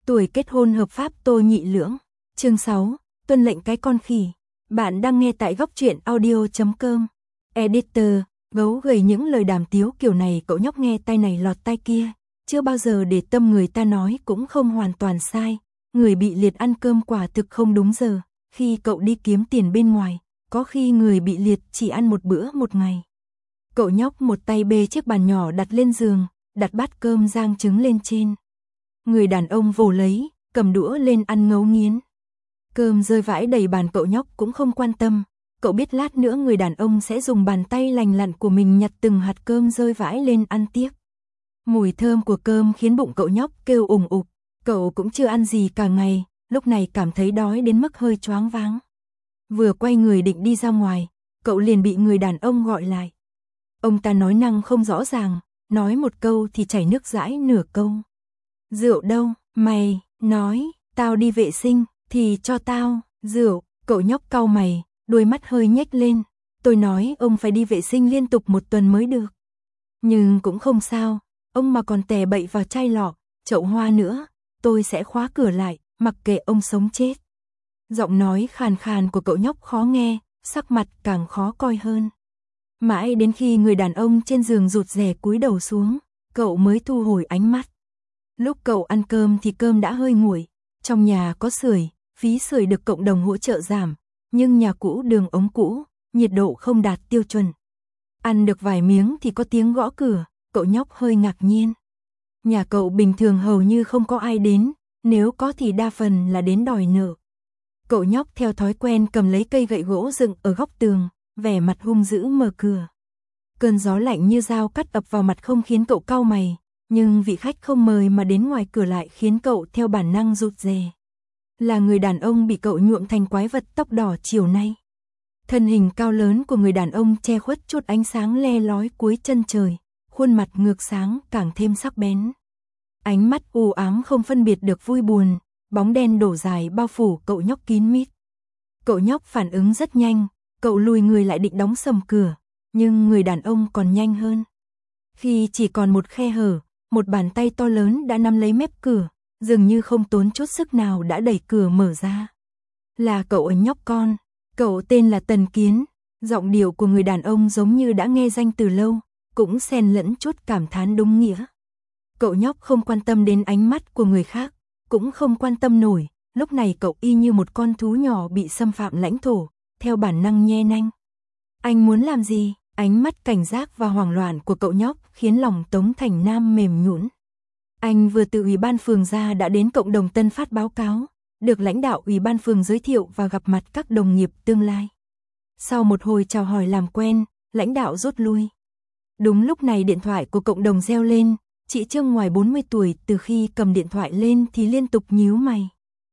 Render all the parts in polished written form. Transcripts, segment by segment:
Tuổi kết hôn hợp pháp Tô Nhị Lưỡng. Chương 6, tuân lệnh cái con khỉ. Bạn đang nghe tại góc truyện audio.com. Editor, gấu gầy những lời đàm tiếu kiểu này cậu nhóc nghe tai này lọt tai kia. Chưa bao giờ để tâm người ta nói cũng không hoàn toàn sai. Người bị liệt ăn cơm quả thực không đúng giờ. Khi cậu đi kiếm tiền bên ngoài, có khi người bị liệt chỉ ăn một bữa một ngày. Cậu nhóc một tay bê chiếc bàn nhỏ đặt lên giường, đặt bát cơm rang trứng lên trên. Người đàn ông vồ lấy, cầm đũa lên ăn ngấu nghiến. Cơm rơi vãi đầy bàn cậu nhóc cũng không quan tâm. Cậu biết lát nữa người đàn ông sẽ dùng bàn tay lành lặn của mình nhặt từng hạt cơm rơi vãi lên ăn tiếp. Mùi thơm của cơm khiến bụng cậu nhóc kêu ủng ục. Cậu cũng chưa ăn gì cả ngày, lúc này cảm thấy đói đến mức hơi choáng váng. Vừa quay người định đi ra ngoài, cậu liền bị người đàn ông gọi lại. Ông ta nói năng không rõ ràng, nói một câu thì chảy nước dãi nửa câu. Rượu đâu, mày, nói, tao đi vệ sinh, thì cho tao, rượu, cậu nhóc cau mày, đôi mắt hơi nhếch lên. Tôi nói ông phải đi vệ sinh liên tục 1 tuần mới được. Nhưng cũng không sao, ông mà còn tè bậy vào chai lọ, chậu hoa nữa, tôi sẽ khóa cửa lại, mặc kệ ông sống chết. Giọng nói khàn khàn của cậu nhóc khó nghe, sắc mặt càng khó coi hơn. Mãi đến khi người đàn ông trên giường rụt rè cúi đầu xuống, cậu mới thu hồi ánh mắt. Lúc cậu ăn cơm thì cơm đã hơi nguội, trong nhà có sưởi, phí sưởi được cộng đồng hỗ trợ giảm, nhưng nhà cũ đường ống cũ, nhiệt độ không đạt tiêu chuẩn. Ăn được vài miếng thì có tiếng gõ cửa, cậu nhóc hơi ngạc nhiên. Nhà cậu bình thường hầu như không có ai đến, nếu có thì đa phần là đến đòi nợ. Cậu nhóc theo thói quen cầm lấy cây gậy gỗ dựng ở góc tường, vẻ mặt hung dữ mở cửa. Cơn gió lạnh như dao cắt ập vào mặt không khiến cậu cau mày, nhưng vị khách không mời mà đến ngoài cửa lại khiến cậu theo bản năng rụt rè. Là người đàn ông bị cậu nhuộm thành quái vật tóc đỏ chiều nay. Thân hình cao lớn của người đàn ông che khuất chút ánh sáng le lói cuối chân trời, khuôn mặt ngược sáng càng thêm sắc bén. Ánh mắt u ám không phân biệt được vui buồn, bóng đen đổ dài bao phủ cậu nhóc kín mít. Cậu nhóc phản ứng rất nhanh, cậu lùi người lại định đóng sầm cửa, nhưng người đàn ông còn nhanh hơn. Khi chỉ còn một khe hở, một bàn tay to lớn đã nắm lấy mép cửa, dường như không tốn chút sức nào đã đẩy cửa mở ra. Là cậu ấy nhóc con, cậu tên là Tần Kiến, giọng điệu của người đàn ông giống như đã nghe danh từ lâu, cũng xen lẫn chút cảm thán đúng nghĩa. Cậu nhóc không quan tâm đến ánh mắt của người khác, cũng không quan tâm nổi, lúc này cậu y như một con thú nhỏ bị xâm phạm lãnh thổ, theo bản năng nhe nanh. Anh muốn làm gì? Ánh mắt cảnh giác và hoảng loạn của cậu nhóc khiến lòng Tống Thành Nam mềm nhũn. Anh vừa từ ủy ban phường ra đã đến cộng đồng Tân Phát báo cáo, được lãnh đạo ủy ban phường giới thiệu và gặp mặt các đồng nghiệp tương lai. Sau một hồi chào hỏi làm quen, lãnh đạo rút lui. Đúng lúc này điện thoại của cộng đồng reo lên, chị Trương ngoài 40 tuổi từ khi cầm điện thoại lên thì liên tục nhíu mày.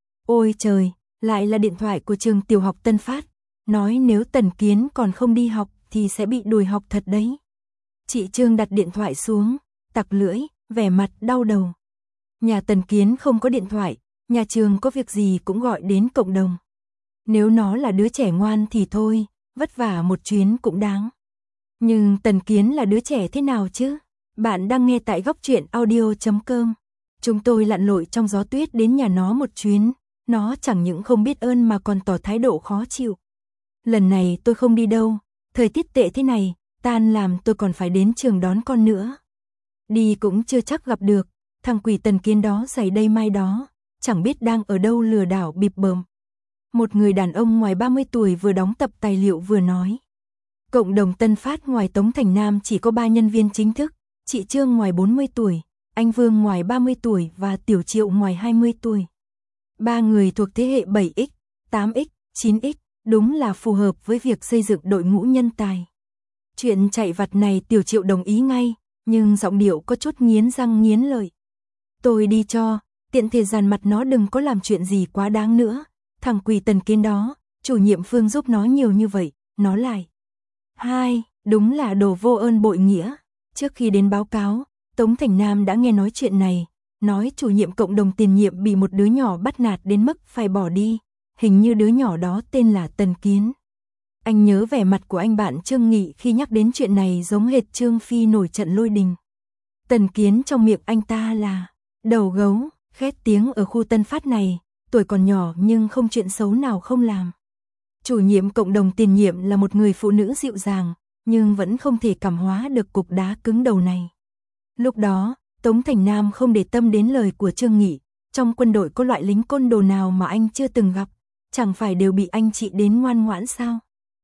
Ôi trời, lại là điện thoại của trường tiểu học Tân Phát, nói nếu Tần Kiến còn không đi học thì sẽ bị đuổi học thật đấy. Chị Trương đặt điện thoại xuống, tặc lưỡi, vẻ mặt đau đầu. Nhà Tần Kiến không có điện thoại, nhà trường có việc gì cũng gọi đến cộng đồng. Nếu nó là đứa trẻ ngoan thì thôi, vất vả một chuyến cũng đáng. Nhưng Tần Kiến là đứa trẻ thế nào chứ? Bạn đang nghe tại góc truyện audio.com. Chúng tôi lặn lội trong gió tuyết đến nhà nó một chuyến, nó chẳng những không biết ơn mà còn tỏ thái độ khó chịu. Lần này tôi không đi đâu, thời tiết tệ thế này, tan làm tôi còn phải đến trường đón con nữa. Đi cũng chưa chắc gặp được, thằng quỷ Tần Kiến đó giày đây mai đó, chẳng biết đang ở đâu lừa đảo bịp bợm. Một người đàn ông ngoài 30 tuổi vừa đóng tập tài liệu vừa nói. Cộng đồng Tân Phát ngoài Tống Thành Nam chỉ có 3 nhân viên chính thức, chị Trương ngoài 40 tuổi, anh Vương ngoài 30 tuổi và Tiểu Triệu ngoài 20 tuổi. 3 người thuộc thế hệ 7X, 8X, 9X, đúng là phù hợp với việc xây dựng đội ngũ nhân tài. Chuyện chạy vặt này Tiểu Triệu đồng ý ngay, nhưng giọng điệu có chút nghiến răng nghiến lợi. Tôi đi cho, tiện thể dàn mặt nó đừng có làm chuyện gì quá đáng nữa. Thằng quỷ Tần Kiến đó, chủ nhiệm Phương giúp nó nhiều như vậy, nó lại. Hai, đúng là đồ vô ơn bội nghĩa. Trước khi đến báo cáo, Tống Thành Nam đã nghe nói chuyện này, nói chủ nhiệm cộng đồng tiền nhiệm bị một đứa nhỏ bắt nạt đến mức phải bỏ đi, hình như đứa nhỏ đó tên là Tần Kiến. Anh nhớ vẻ mặt của anh bạn Trương Nghị khi nhắc đến chuyện này giống hệt Trương Phi nổi trận lôi đình. Tần Kiến trong miệng anh ta là đầu gấu, Khét tiếng ở khu Tân Phát này, tuổi còn nhỏ nhưng không chuyện xấu nào không làm. Chủ nhiệm cộng đồng tiền nhiệm là một người phụ nữ dịu dàng, nhưng vẫn không thể cảm hóa được cục đá cứng đầu này. Lúc đó, Tống Thành Nam không để tâm đến lời của Trương Nghị, trong quân đội có loại lính côn đồ nào mà anh chưa từng gặp, chẳng phải đều bị anh chị đến ngoan ngoãn sao?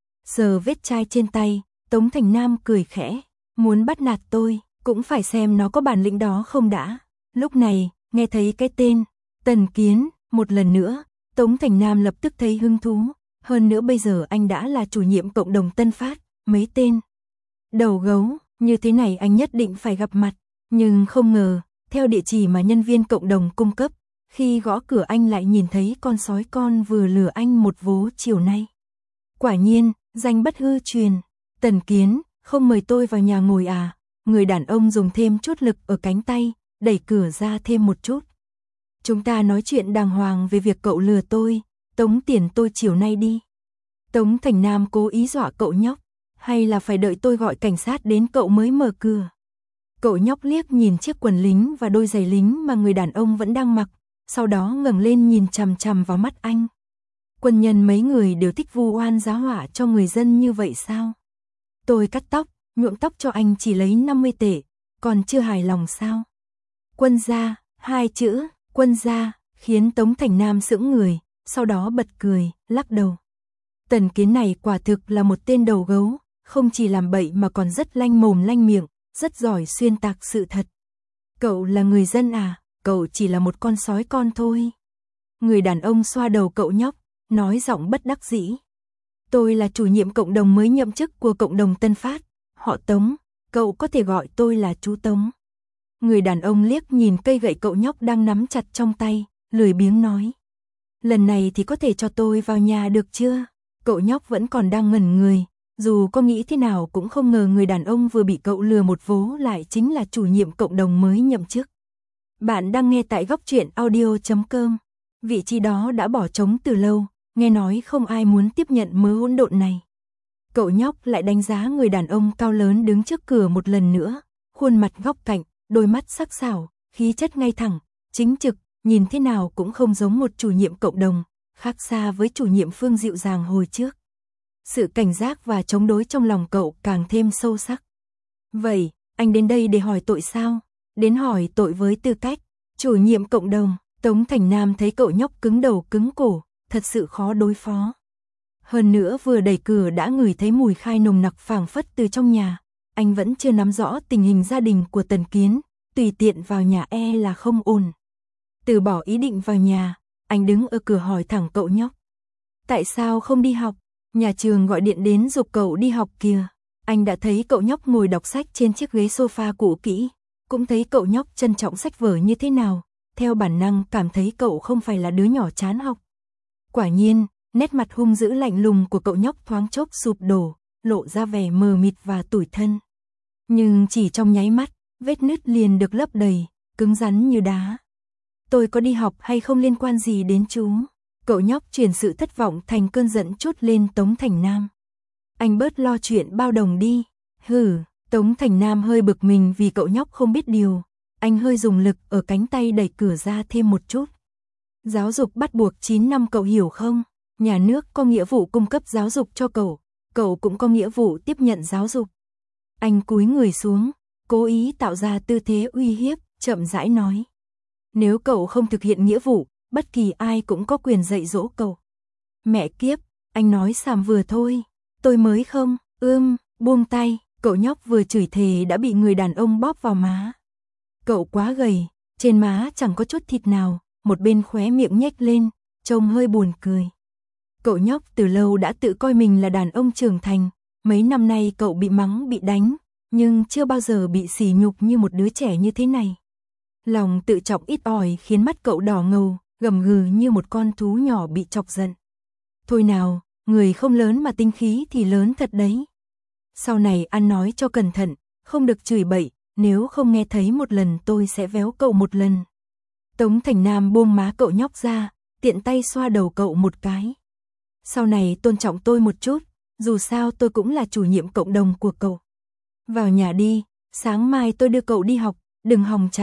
Giờ vết chai trên tay, Tống Thành Nam cười khẽ, muốn bắt nạt tôi, cũng phải xem nó có bản lĩnh đó không đã. Lúc này, nghe thấy cái tên Tần Kiến, một lần nữa, Tống Thành Nam lập tức thấy hứng thú, hơn nữa bây giờ anh đã là chủ nhiệm cộng đồng Tân Phát, mấy tên đầu gấu, như thế này anh nhất định phải gặp mặt, nhưng không ngờ, theo địa chỉ mà nhân viên cộng đồng cung cấp, khi gõ cửa anh lại nhìn thấy con sói con vừa lừa anh một vố chiều nay. Quả nhiên, danh bất hư truyền, Tần Kiến, không mời tôi vào nhà ngồi à? Người đàn ông dùng thêm chút lực ở cánh tay, đẩy cửa ra thêm một chút. Chúng ta nói chuyện đàng hoàng về việc cậu lừa tôi, tống tiền tôi chiều nay đi. Tống Thành Nam cố ý dọa cậu nhóc, hay là phải đợi tôi gọi cảnh sát đến cậu mới mở cửa? Cậu nhóc liếc nhìn chiếc quần lính và đôi giày lính mà người đàn ông vẫn đang mặc, sau đó ngẩng lên nhìn chằm chằm vào mắt anh. Quân nhân mấy người đều thích vu oan giá họa cho người dân như vậy sao? Tôi cắt tóc, nhuộm tóc cho anh chỉ lấy 50 tệ, còn chưa hài lòng sao? Quân gia, hai chữ, quân gia, khiến Tống Thành Nam sững người, sau đó bật cười, lắc đầu. Tần Kiến này quả thực là một tên đầu gấu, không chỉ làm bậy mà còn rất lanh mồm lanh miệng, rất giỏi xuyên tạc sự thật. Cậu là người dân à, cậu chỉ là một con sói con thôi. Người đàn ông xoa đầu cậu nhóc, nói giọng bất đắc dĩ. Tôi là chủ nhiệm cộng đồng mới nhậm chức của cộng đồng Tân Phát, họ Tống, cậu có thể gọi tôi là chú Tống. Người đàn ông liếc nhìn cây gậy cậu nhóc đang nắm chặt trong tay, lười biếng nói. Lần này thì có thể cho tôi vào nhà được chưa? Cậu nhóc vẫn còn đang ngẩn người, dù có nghĩ thế nào cũng không ngờ người đàn ông vừa bị cậu lừa một vố lại chính là chủ nhiệm cộng đồng mới nhậm chức. Bạn đang nghe tại góc truyện audio.com. Vị trí đó đã bỏ trống từ lâu, nghe nói không ai muốn tiếp nhận mớ hỗn độn này. Cậu nhóc lại đánh giá người đàn ông cao lớn đứng trước cửa một lần nữa, khuôn mặt góc cạnh, đôi mắt sắc sảo, khí chất ngay thẳng, chính trực, nhìn thế nào cũng không giống một chủ nhiệm cộng đồng, khác xa với chủ nhiệm Phương dịu dàng hồi trước. Sự cảnh giác và chống đối trong lòng cậu càng thêm sâu sắc. Vậy, anh đến đây để hỏi tội sao? Đến hỏi tội với tư cách chủ nhiệm cộng đồng. Tống Thành Nam thấy cậu nhóc cứng đầu cứng cổ, thật sự khó đối phó. Hơn nữa vừa đẩy cửa đã ngửi thấy mùi khai nồng nặc phảng phất từ trong nhà. Anh vẫn chưa nắm rõ tình hình gia đình của Tần Kiến, tùy tiện vào nhà e là không ổn. Từ bỏ ý định vào nhà, anh đứng ở cửa hỏi thẳng cậu nhóc. Tại sao không đi học? Nhà trường gọi điện đến giục cậu đi học kìa. Anh đã thấy cậu nhóc ngồi đọc sách trên chiếc ghế sofa cũ kỹ, cũng thấy cậu nhóc trân trọng sách vở như thế nào. Theo bản năng cảm thấy cậu không phải là đứa nhỏ chán học. Quả nhiên, nét mặt hung dữ lạnh lùng của cậu nhóc thoáng chốc sụp đổ, lộ ra vẻ mờ mịt và tủi thân. Nhưng chỉ trong nháy mắt, vết nứt liền được lấp đầy, cứng rắn như đá. Tôi có đi học hay không liên quan gì đến chú? Cậu nhóc chuyển sự thất vọng thành cơn giận trút lên Tống Thành Nam. Anh bớt lo chuyện bao đồng đi. Hừ, Tống Thành Nam hơi bực mình vì cậu nhóc không biết điều. Anh hơi dùng lực ở cánh tay đẩy cửa ra thêm một chút. Giáo dục bắt buộc 9 năm cậu hiểu không? Nhà nước có nghĩa vụ cung cấp giáo dục cho cậu cũng có nghĩa vụ tiếp nhận giáo dục. Anh cúi người xuống, cố ý tạo ra tư thế uy hiếp, chậm rãi nói. Nếu cậu không thực hiện nghĩa vụ, bất kỳ ai cũng có quyền dạy dỗ cậu. Mẹ kiếp, anh nói xàm vừa thôi, tôi mới không, buông tay, cậu nhóc vừa chửi thề đã bị người đàn ông bóp vào má. Cậu quá gầy, trên má chẳng có chút thịt nào, một bên khóe miệng nhếch lên, trông hơi buồn cười. Cậu nhóc từ lâu đã tự coi mình là đàn ông trưởng thành, mấy năm nay cậu bị mắng bị đánh, nhưng chưa bao giờ bị sỉ nhục như một đứa trẻ như thế này. Lòng tự trọng ít ỏi khiến mắt cậu đỏ ngầu, gầm gừ như một con thú nhỏ bị chọc giận. Thôi nào, người không lớn mà tinh khí thì lớn thật đấy. Sau này ăn nói cho cẩn thận, không được chửi bậy, nếu không nghe thấy một lần tôi sẽ véo cậu một lần. Tống Thành Nam buông má cậu nhóc ra, tiện tay xoa đầu cậu một cái. Sau này tôn trọng tôi một chút, dù sao tôi cũng là chủ nhiệm cộng đồng của cậu. Vào nhà đi, sáng mai tôi đưa cậu đi học, đừng hòng chạy,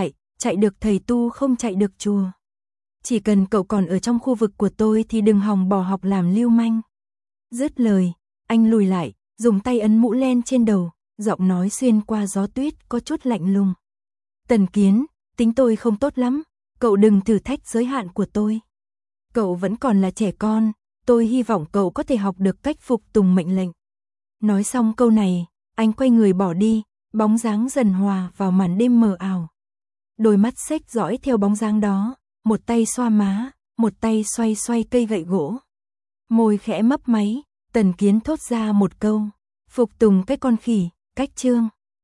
chạy được thầy tu không chạy được chùa. Chỉ cần cậu còn ở trong khu vực của tôi thì đừng hòng bỏ học làm lưu manh. Dứt lời, anh lùi lại, dùng tay ấn mũ len trên đầu, giọng nói xuyên qua gió tuyết có chút lạnh lùng. Tần Kiến, tính tôi không tốt lắm, cậu đừng thử thách giới hạn của tôi. Cậu vẫn còn là trẻ con, tôi hy vọng cậu có thể học được cách phục tùng mệnh lệnh. Nói xong câu này, anh quay người bỏ đi, bóng dáng dần hòa vào màn đêm mờ ảo. Đôi mắt xếch dõi theo bóng dáng đó, một tay xoa má, một tay xoay xoay cây gậy gỗ. Môi khẽ mấp máy, Tần Kiến thốt ra một câu, phục tùng cái con khỉ, cách chương.